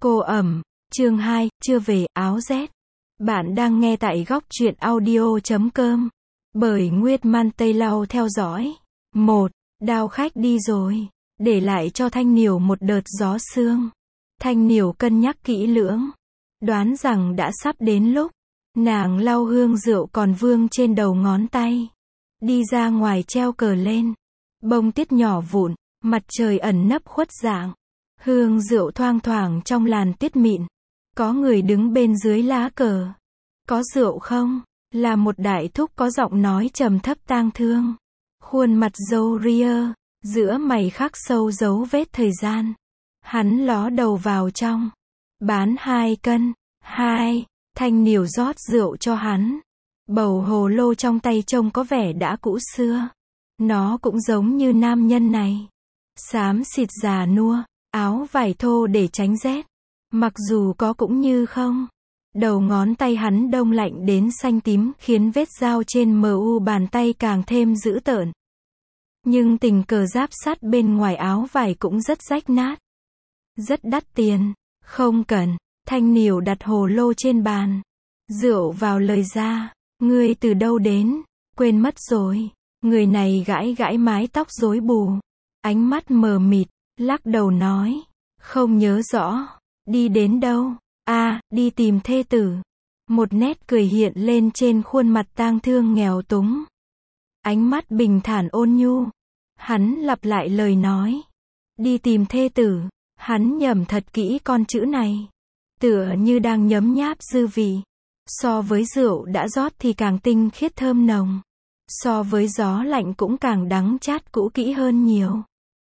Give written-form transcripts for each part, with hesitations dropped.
Cô ẩm, chương 2, chưa về, áo rét. Bạn đang nghe tại góc truyện audio.com. Bởi Nguyệt Man Tây Lau theo dõi. 1. Đao khách đi rồi. Để lại cho Thanh Niểu một đợt gió sương. Thanh Niểu cân nhắc kỹ lưỡng. Đoán rằng đã sắp đến lúc. Nàng lau hương rượu còn vương trên đầu ngón tay. Đi ra ngoài treo cờ lên. Bông tuyết nhỏ vụn, mặt trời ẩn nấp khuất dạng. Hương rượu thoang thoảng trong làn tuyết mịn. Có người đứng bên dưới lá cờ. Có rượu không? Là một đại thúc có giọng nói trầm thấp tang thương. Khuôn mặt râu ria, giữa mày khắc sâu dấu vết thời gian. Hắn ló đầu vào trong. Bán 2 cân. 2. Thanh Niểu rót rượu cho hắn. Bầu hồ lô trong tay trông có vẻ đã cũ xưa. Nó cũng giống như nam nhân này. Xám xịt già nua, áo vải thô để tránh rét. Mặc dù có cũng như không. Đầu ngón tay hắn đông lạnh đến xanh tím khiến vết dao trên mu bàn tay càng thêm dữ tợn. Nhưng tình cờ giáp sắt bên ngoài áo vải cũng rất rách nát. Rất đắt tiền. Không cần. Thanh Niểu đặt hồ lô trên bàn. Rượu vào lời ra. Ngươi từ đâu đến? Quên mất rồi. Người này gãi gãi mái tóc rối bù. Ánh mắt mờ mịt, lắc đầu nói. Không nhớ rõ. Đi đến đâu? Đi tìm thê tử. Một nét cười hiện lên trên khuôn mặt tang thương nghèo túng. Ánh mắt bình thản ôn nhu. Hắn lặp lại lời nói. Đi tìm thê tử. Hắn nhẩm thật kỹ con chữ này. Tựa như đang nhấm nháp dư vị. So với rượu đã rót thì càng tinh khiết thơm nồng. So với gió lạnh cũng càng đắng chát cũ kỹ hơn nhiều.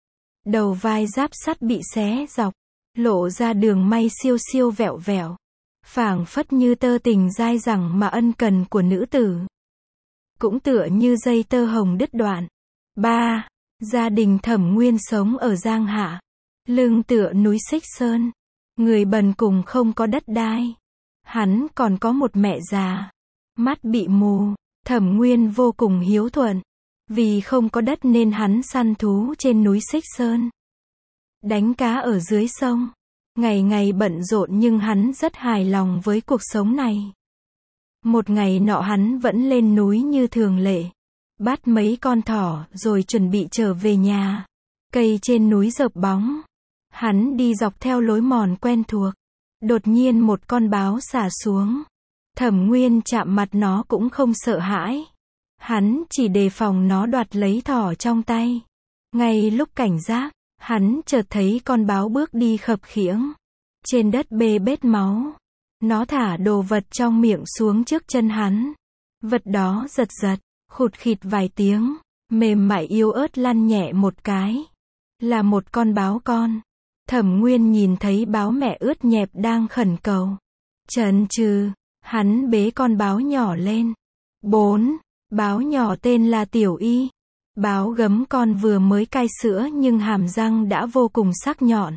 Đầu vai giáp sắt bị xé dọc. Lộ ra đường may siêu siêu vẹo vẹo. Phảng phất như tơ tình dai dẳng mà ân cần của nữ tử. Cũng tựa như dây tơ hồng đứt đoạn. 3. Gia đình Thẩm Nguyên sống ở Giang Hạ. Lưng tựa núi Xích Sơn. Người bần cùng không có đất đai. Hắn còn có một mẹ già. Mắt bị mù. Thẩm Nguyên vô cùng hiếu thuận. Vì không có đất nên hắn săn thú trên núi Xích Sơn. Đánh cá ở dưới sông. Ngày ngày bận rộn nhưng hắn rất hài lòng với cuộc sống này. Một ngày nọ hắn vẫn lên núi như thường lệ. Bắt mấy con thỏ rồi chuẩn bị trở về nhà. Cây trên núi rợp bóng. Hắn đi dọc theo lối mòn quen thuộc. Đột nhiên một con báo xả xuống. Thẩm Nguyên chạm mặt nó cũng không sợ hãi. Hắn chỉ đề phòng nó đoạt lấy thỏ trong tay. Ngay lúc cảnh giác, hắn chợt thấy con báo bước đi khập khiễng. Trên đất bê bết máu. Nó thả đồ vật trong miệng xuống trước chân hắn. Vật đó giật giật, khụt khịt vài tiếng, mềm mại yếu ớt lăn nhẹ một cái. Là một con báo con. Thẩm Nguyên nhìn thấy báo mẹ ướt nhẹp đang khẩn cầu. Chần chừ, hắn bế con báo nhỏ lên. 4. Báo nhỏ tên là Tiểu Y. Báo gấm con vừa mới cai sữa nhưng hàm răng đã vô cùng sắc nhọn.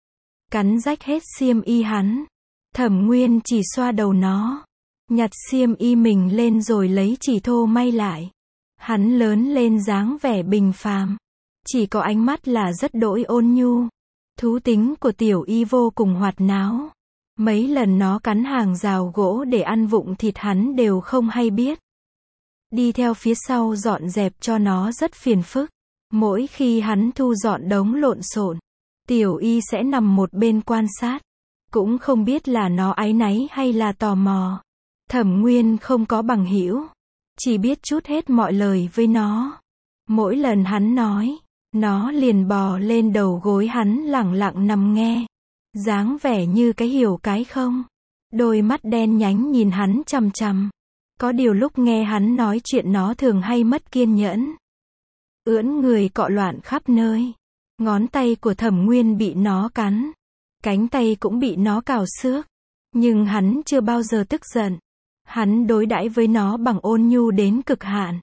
Cắn rách hết xiêm y hắn. Thẩm Nguyên chỉ xoa đầu nó. Nhặt xiêm y mình lên rồi lấy chỉ thô may lại. Hắn lớn lên dáng vẻ bình phàm. Chỉ có ánh mắt là rất đỗi ôn nhu. Thú tính của Tiểu Y vô cùng hoạt náo. Mấy lần nó cắn hàng rào gỗ để ăn vụng thịt hắn đều không hay biết. Đi theo phía sau dọn dẹp cho nó rất phiền phức. Mỗi khi hắn thu dọn đống lộn xộn, Tiểu Y sẽ nằm một bên quan sát. Cũng không biết là nó áy náy hay là tò mò. Thẩm Nguyên không có bằng hữu. Chỉ biết trút hết mọi lời với nó. Mỗi lần hắn nói, nó liền bò lên đầu gối hắn lẳng lặng nằm nghe. Dáng vẻ như cái hiểu cái không. Đôi mắt đen nhánh nhìn hắn chằm chằm. Có điều lúc nghe hắn nói chuyện nó thường hay mất kiên nhẫn. Ưỡn người cọ loạn khắp nơi. Ngón tay của Thẩm Nguyên bị nó cắn. Cánh tay cũng bị nó cào xước. Nhưng hắn chưa bao giờ tức giận. Hắn đối đãi với nó bằng ôn nhu đến cực hạn.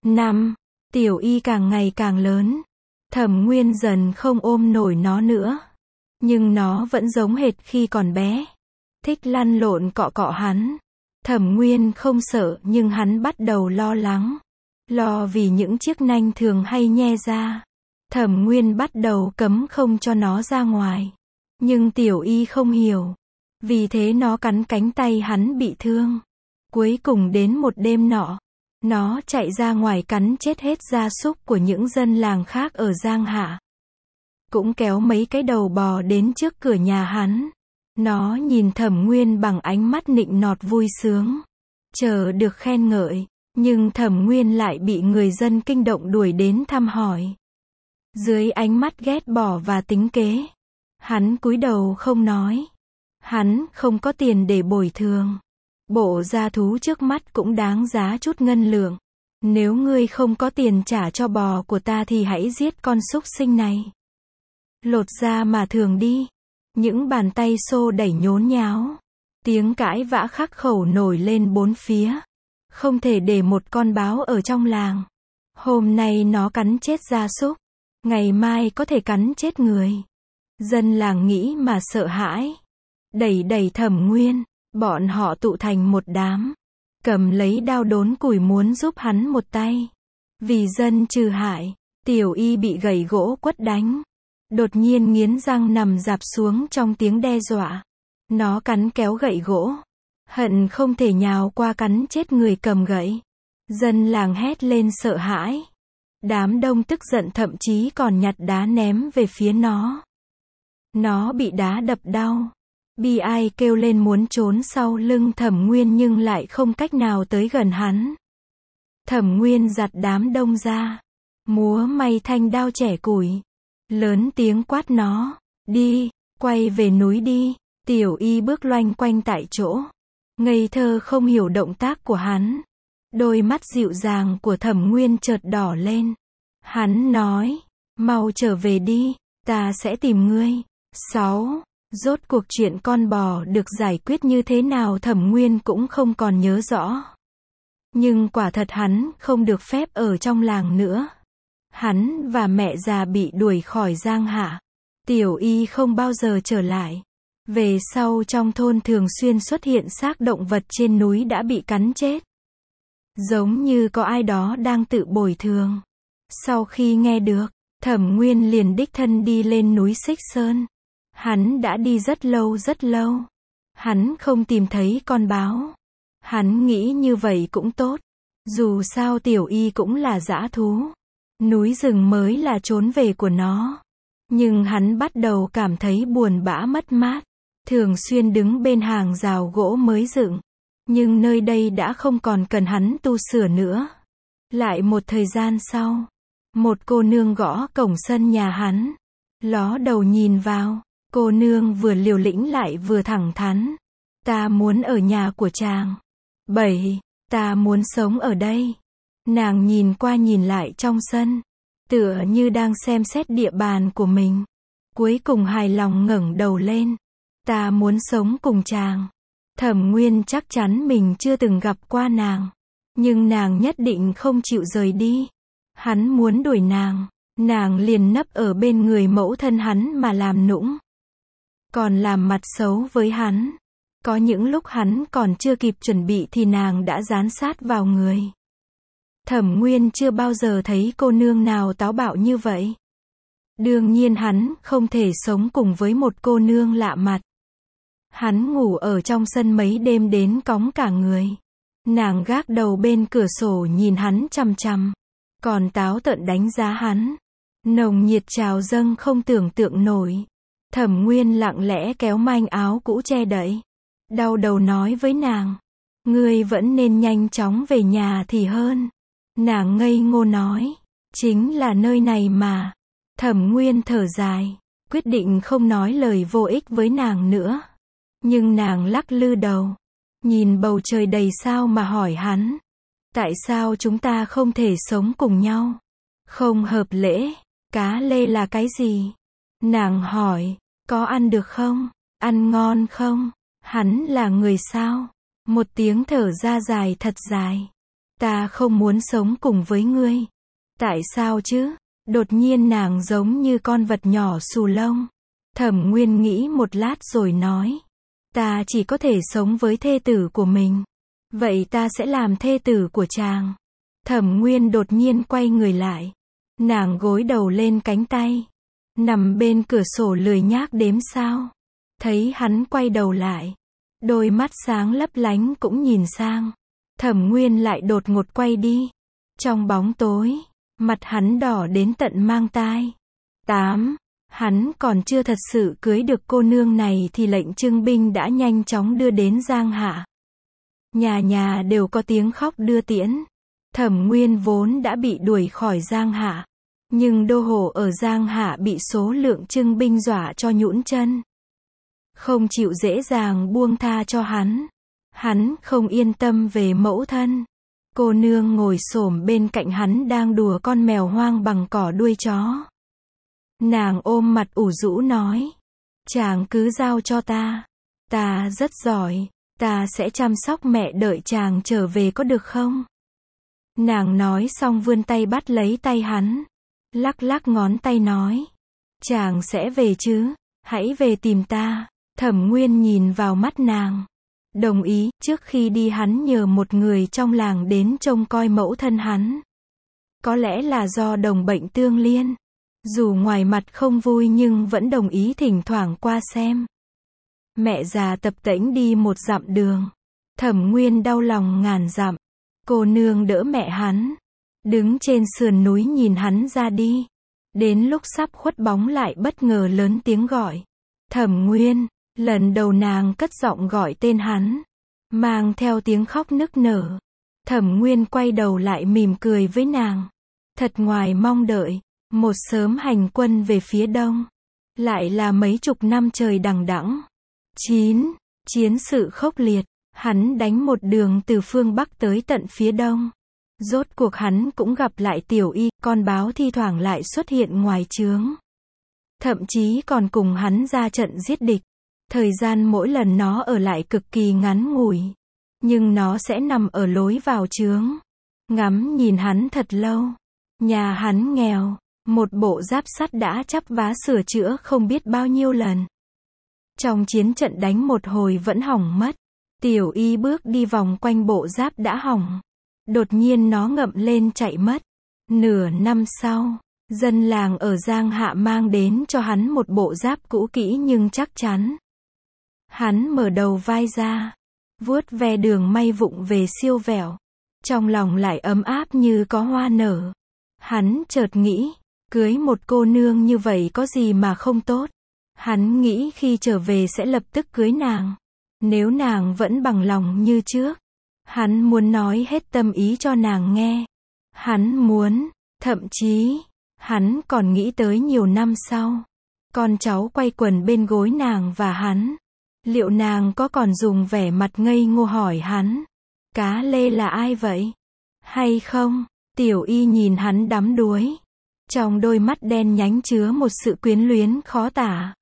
5. Tiểu Y càng ngày càng lớn. Thẩm Nguyên dần không ôm nổi nó nữa. Nhưng nó vẫn giống hệt khi còn bé. Thích lăn lộn cọ cọ hắn. Thẩm Nguyên không sợ nhưng hắn bắt đầu lo lắng. Lo vì những chiếc nanh thường hay nhe ra. Thẩm Nguyên bắt đầu cấm không cho nó ra ngoài. Nhưng Tiểu Y không hiểu. Vì thế nó cắn cánh tay hắn bị thương. Cuối cùng đến một đêm nọ, nó chạy ra ngoài cắn chết hết gia súc của những dân làng khác ở Giang Hạ. Cũng kéo mấy cái đầu bò đến trước cửa nhà hắn. Nó nhìn Thẩm Nguyên bằng ánh mắt nịnh nọt vui sướng, chờ được khen ngợi, nhưng Thẩm Nguyên lại bị người dân kinh động đuổi đến thăm hỏi. Dưới ánh mắt ghét bỏ và tính kế, hắn cúi đầu không nói. Hắn không có tiền để bồi thường. Bộ gia thú trước mắt cũng đáng giá chút ngân lượng. Nếu ngươi không có tiền trả cho bò của ta thì hãy giết con súc sinh này. Lột da mà thường đi. Những bàn tay xô đẩy nhốn nháo. Tiếng cãi vã khắc khẩu nổi lên bốn phía. Không thể để một con báo ở trong làng. Hôm nay nó cắn chết gia súc, ngày mai có thể cắn chết người. Dân làng nghĩ mà sợ hãi. Đẩy Thẩm Nguyên, bọn họ tụ thành một đám. Cầm lấy đao đốn củi muốn giúp hắn một tay. Vì dân trừ hại, Tiểu Y bị gậy gỗ quất đánh. Đột nhiên nghiến răng nằm rạp xuống trong tiếng đe dọa. Nó cắn kéo gậy gỗ. Hận không thể nhào qua cắn chết người cầm gậy. Dân làng hét lên sợ hãi. Đám đông tức giận thậm chí còn nhặt đá ném về phía nó. Nó bị đá đập đau. Bi ai kêu lên muốn trốn sau lưng Thẩm Nguyên nhưng lại không cách nào tới gần hắn. Thẩm Nguyên giặt đám đông ra. Múa may thanh đao chẻ củi. Lớn tiếng quát nó. Đi, quay về núi đi. Tiểu Y bước loanh quanh tại chỗ. Ngây thơ không hiểu động tác của hắn. Đôi mắt dịu dàng của Thẩm Nguyên chợt đỏ lên. Hắn nói. Mau trở về đi. Ta sẽ tìm ngươi. 6. Rốt cuộc chuyện con bò được giải quyết như thế nào Thẩm Nguyên cũng không còn nhớ rõ. Nhưng quả thật hắn không được phép ở trong làng nữa. Hắn và mẹ già bị đuổi khỏi Giang Hạ. Tiểu Y không bao giờ trở lại. Về sau trong thôn thường xuyên xuất hiện xác động vật trên núi đã bị cắn chết. Giống như có ai đó đang tự bồi thường. Sau khi nghe được, Thẩm Nguyên liền đích thân đi lên núi Xích Sơn. Hắn đã đi rất lâu. Hắn không tìm thấy con báo. Hắn nghĩ như vậy cũng tốt. Dù sao Tiểu Y cũng là dã thú. Núi rừng mới là trốn về của nó. Nhưng hắn bắt đầu cảm thấy buồn bã mất mát. Thường xuyên đứng bên hàng rào gỗ mới dựng. Nhưng nơi đây đã không còn cần hắn tu sửa nữa. Lại một thời gian sau, một cô nương gõ cổng sân nhà hắn. Ló đầu nhìn vào. Cô nương vừa liều lĩnh lại vừa thẳng thắn. Ta muốn ở nhà của chàng. 7. Ta muốn sống ở đây. Nàng nhìn qua nhìn lại trong sân. Tựa như đang xem xét địa bàn của mình. Cuối cùng hài lòng ngẩng đầu lên. Ta muốn sống cùng chàng. Thẩm Nguyên chắc chắn mình chưa từng gặp qua nàng. Nhưng nàng nhất định không chịu rời đi. Hắn muốn đuổi nàng. Nàng liền nấp ở bên người mẫu thân hắn mà làm nũng. Còn làm mặt xấu với hắn. Có những lúc hắn còn chưa kịp chuẩn bị thì nàng đã dán sát vào người. Thẩm Nguyên chưa bao giờ thấy cô nương nào táo bạo như vậy. Đương nhiên hắn không thể sống cùng với một cô nương lạ mặt. Hắn ngủ ở trong sân mấy đêm đến cóng cả người. Nàng gác đầu bên cửa sổ nhìn hắn chằm chằm. Còn táo tợn đánh giá hắn. Nồng nhiệt trào dâng không tưởng tượng nổi. Thẩm Nguyên lặng lẽ kéo manh áo cũ che đậy. Đau đầu nói với nàng. Ngươi vẫn nên nhanh chóng về nhà thì hơn. Nàng ngây ngô nói. Chính là nơi này mà. Thẩm Nguyên thở dài. Quyết định không nói lời vô ích với nàng nữa. Nhưng nàng lắc lư đầu. Nhìn bầu trời đầy sao mà hỏi hắn. Tại sao chúng ta không thể sống cùng nhau? Không hợp lễ. Cá lê là cái gì? Nàng hỏi. Có ăn được không? Ăn ngon không? Hắn là người sao? Một tiếng thở ra dài thật dài. Ta không muốn sống cùng với ngươi. Tại sao chứ? Đột nhiên nàng giống như con vật nhỏ xù lông. Thẩm Nguyên nghĩ một lát rồi nói. Ta chỉ có thể sống với thê tử của mình. Vậy ta sẽ làm thê tử của chàng. Thẩm Nguyên đột nhiên quay người lại. Nàng gối đầu lên cánh tay. nằm bên cửa sổ lười nhác đếm sao. Thấy hắn quay đầu lại, đôi mắt sáng lấp lánh cũng nhìn sang. Thẩm Nguyên lại đột ngột quay đi. Trong bóng tối, mặt hắn đỏ đến tận mang tai. 8. Hắn còn chưa thật sự cưới được cô nương này thì lệnh trưng binh đã nhanh chóng đưa đến Giang Hạ. Nhà nhà đều có tiếng khóc đưa tiễn. Thẩm Nguyên vốn đã bị đuổi khỏi Giang Hạ, nhưng đô hộ ở Giang Hạ bị số lượng trưng binh dọa cho nhũn chân. Không chịu dễ dàng buông tha cho hắn. Hắn không yên tâm về mẫu thân. Cô nương ngồi xổm bên cạnh hắn đang đùa con mèo hoang bằng cỏ đuôi chó. Nàng ôm mặt ủ rũ nói. Chàng cứ giao cho ta. Ta rất giỏi. Ta sẽ chăm sóc mẹ đợi chàng trở về có được không? Nàng nói xong vươn tay bắt lấy tay hắn. Lắc lắc ngón tay nói. Chàng sẽ về chứ? Hãy về tìm ta. Thẩm Nguyên nhìn vào mắt nàng. Đồng ý, trước khi đi hắn nhờ một người trong làng đến trông coi mẫu thân hắn. Có lẽ là do đồng bệnh tương liên. Dù ngoài mặt không vui nhưng vẫn đồng ý thỉnh thoảng qua xem. Mẹ già tập tễnh đi 1 dặm đường. Thẩm Nguyên đau lòng ngàn dặm. Cô nương đỡ mẹ hắn. Đứng trên sườn núi nhìn hắn ra đi. Đến lúc sắp khuất bóng lại bất ngờ lớn tiếng gọi. Thẩm Nguyên. Lần đầu nàng cất giọng gọi tên hắn, mang theo tiếng khóc nức nở. Thẩm Nguyên quay đầu lại mỉm cười với nàng. Thật ngoài mong đợi, một sớm hành quân về phía đông. Lại là mấy chục năm trời đằng đẵng. 9. Chiến sự khốc liệt, hắn đánh một đường từ phương Bắc tới tận phía đông. Rốt cuộc hắn cũng gặp lại Tiểu Y, con báo thi thoảng lại xuất hiện ngoài trướng. Thậm chí còn cùng hắn ra trận giết địch. Thời gian mỗi lần nó ở lại cực kỳ ngắn ngủi. Nhưng nó sẽ nằm ở lối vào trướng. Ngắm nhìn hắn thật lâu. Nhà hắn nghèo. Một bộ giáp sắt đã chắp vá sửa chữa không biết bao nhiêu lần. Trong chiến trận đánh một hồi vẫn hỏng mất. Tiểu Y bước đi vòng quanh bộ giáp đã hỏng. Đột nhiên nó ngậm lên chạy mất. Nửa năm sau, dân làng ở Giang Hạ mang đến cho hắn một bộ giáp cũ kỹ nhưng chắc chắn. Hắn mở đầu vai ra, vuốt ve đường may vụng về siêu vẹo. Trong lòng lại ấm áp như có hoa nở. Hắn chợt nghĩ, cưới một cô nương như vậy có gì mà không tốt. Hắn nghĩ khi trở về sẽ lập tức cưới nàng. Nếu nàng vẫn bằng lòng như trước, hắn muốn nói hết tâm ý cho nàng nghe. Hắn muốn, thậm chí, hắn còn nghĩ tới nhiều năm sau. Con cháu quay quần bên gối nàng và hắn. Liệu nàng có còn dùng vẻ mặt ngây ngô hỏi hắn, Cá Lê là ai vậy? Hay không? Tiểu Y nhìn hắn đắm đuối. Trong đôi mắt đen nhánh chứa một sự quyến luyến khó tả.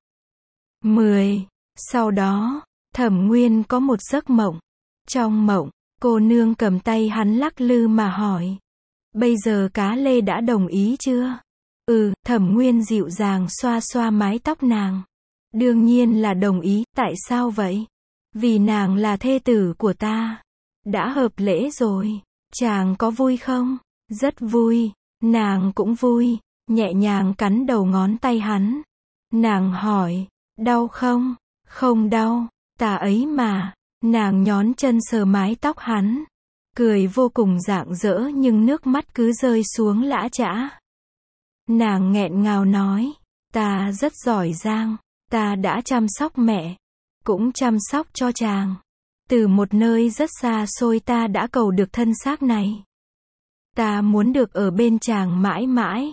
10. Sau đó, Thẩm Nguyên có một giấc mộng. Trong mộng, cô nương cầm tay hắn lắc lư mà hỏi. Bây giờ Cá Lê đã đồng ý chưa? Thẩm Nguyên dịu dàng xoa xoa mái tóc nàng. Đương nhiên là đồng ý, tại sao vậy? Vì nàng là thê tử của ta. Đã hợp lễ rồi. Chàng có vui không? Rất vui. Nàng cũng vui. Nhẹ nhàng cắn đầu ngón tay hắn. Nàng hỏi, đau không? Không đau, ta ấy mà. Nàng nhón chân sờ mái tóc hắn. Cười vô cùng rạng rỡ nhưng nước mắt cứ rơi xuống lã chã. Nàng nghẹn ngào nói, ta rất giỏi giang. Ta đã chăm sóc mẹ, cũng chăm sóc cho chàng. Từ một nơi rất xa xôi ta đã cầu được thân xác này. Ta muốn được ở bên chàng mãi mãi.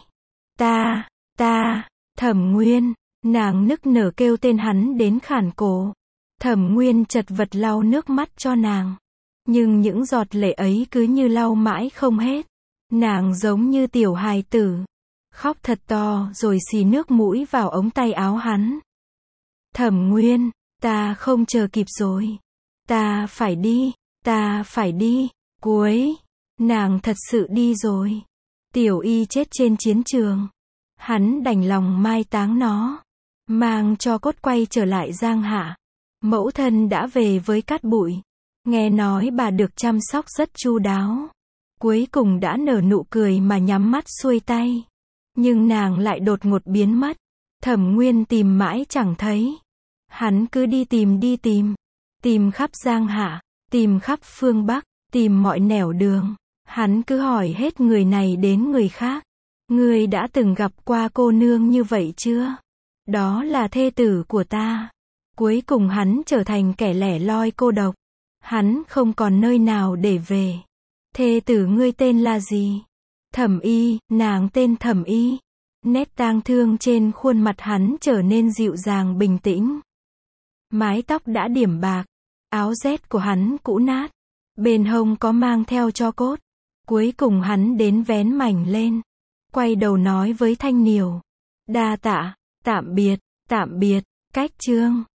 Thẩm Nguyên, nàng nức nở kêu tên hắn đến khản cổ. Thẩm Nguyên chật vật lau nước mắt cho nàng. Nhưng những giọt lệ ấy cứ như lau mãi không hết. Nàng giống như tiểu hài tử. Khóc thật to rồi xì nước mũi vào ống tay áo hắn. Thẩm Nguyên, ta không chờ kịp rồi. Ta phải đi. Cuối, nàng thật sự đi rồi. Tiểu Y chết trên chiến trường. Hắn đành lòng mai táng nó. Mang cho cốt quay trở lại Giang Hạ. Mẫu thân đã về với cát bụi. Nghe nói bà được chăm sóc rất chu đáo. Cuối cùng đã nở nụ cười mà nhắm mắt xuôi tay. Nhưng nàng lại đột ngột biến mất. Thẩm Nguyên tìm mãi chẳng thấy. Hắn cứ đi tìm. Tìm khắp Giang Hạ, tìm khắp phương Bắc, tìm mọi nẻo đường. Hắn cứ hỏi hết người này đến người khác. Ngươi đã từng gặp qua cô nương như vậy chưa? Đó là thê tử của ta. Cuối cùng hắn trở thành kẻ lẻ loi cô độc. Hắn không còn nơi nào để về. Thê tử ngươi tên là gì? Thẩm Y, nàng tên Thẩm Y. Nét tang thương trên khuôn mặt hắn trở nên dịu dàng bình tĩnh. Mái tóc đã điểm bạc. Áo rét của hắn cũ nát. Bên hông có mang theo tro cốt. Cuối cùng hắn đến vén mảnh lên. Quay đầu nói với Thanh Niều. Đa tạ, tạm biệt, cách chương.